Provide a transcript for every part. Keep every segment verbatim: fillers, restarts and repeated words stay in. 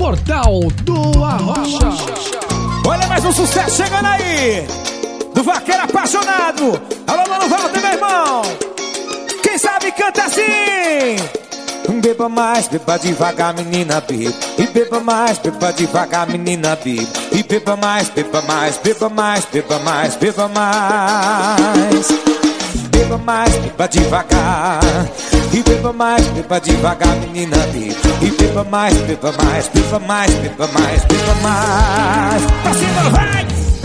Portal do Arrocha. Olha mais um sucesso chegando aí, do Vaqueiro Apaixonado. Alô, Mano Walter, meu irmão. Quem sabe canta assim: beba mais, beba devagar, menina, beba. E beba mais, beba devagar, menina, beba. E beba mais, beba mais, beba mais, beba mais, beba mais. Beba mais, beba devagar. E beba mais, beba devagar, menina, beba. E beba mais, beba mais, beba mais, beba mais, beba mais. Pra cima, vai!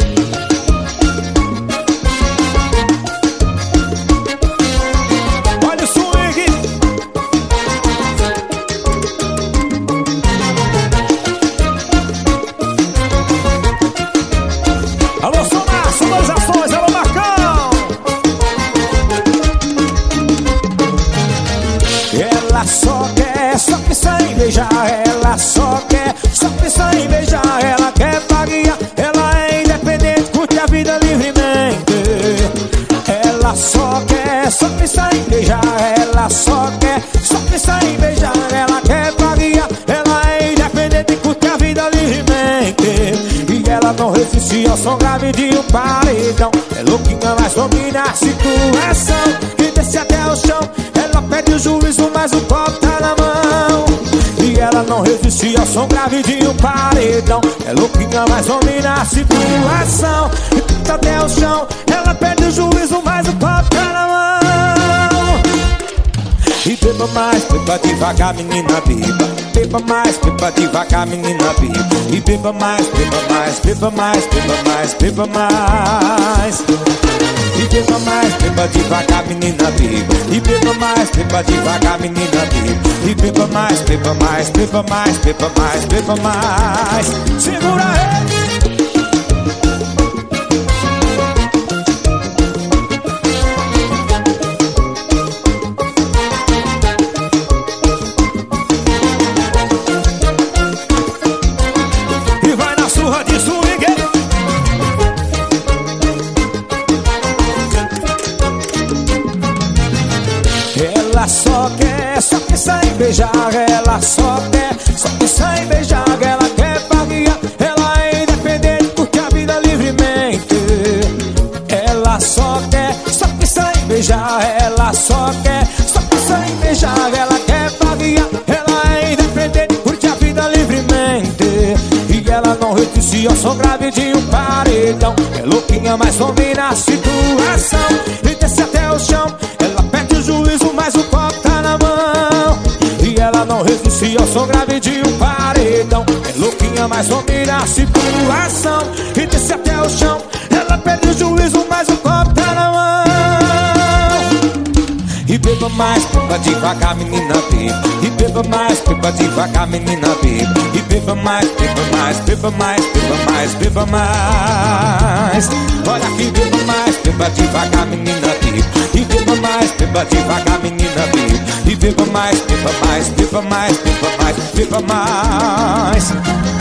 Olha o swing. Alô, Sonar, são duas ações, alô, Marcão. Ela só quer, só pensa em beijar. Ela só quer, só pensa em beijar. Ela quer paguear, ela é independente, curte a vida livremente. Ela só quer, só pensa em beijar. Ela só quer, só pensa em beijar. Ela quer paguear, ela é independente, curte a vida livremente. E ela não resiste ao som grave de um paredão. É louquinha, mas domina a situação. E desce até o chão, ela pede o juízo, mas o copo tá na mão. E ela não resiste ao som grave de um paredão. É louquinha, mas domina a situação. E desce até o chão, ela pede o juízo, mas o copo tá na mão. E beba mais, beba devagar, menina, beba. Beba mais, beba devagar, menina, beba. E beba mais, beba mais, beba mais, beba mais, beba mais. E beba mais, beba devagar, menina, beba. E beba mais, beba devagar, menina, beba. E beba mais, beba mais, beba mais, beba mais, beba mais. Segura ele. Ela só quer, só pensa em beijar. Ela só quer, só pensa em beijar. Ela quer paguear, ela é independente, curte a vida livremente. Ela só quer, só pensa em beijar. Ela só quer, só pensa em beijar. Ela quer paguear, ela é independente, curte a vida livremente. E ela não resiste ao som grave de um paredão. É louquinha, mas domina a situação. E desce até o chão, ela perde o juízo, mas o copo tá na mão. E ela não resiste ao som grave de um paredão. É louquinha, mas domina a situação. E desce até o chão, ela perde o juízo, mas o copo tá na mão. E beba mais, beba devagar, menina, beba. E beba mais, beba devagar, menina, beba. E beba mais, beba mais, beba mais, beba mais, beba mais. Olha aqui, beba mais, beba devagar, menina, beba. E beba mais, beba devagar, menina, beba. E beba mais, beba mais, beba mais, beba mais, beba mais.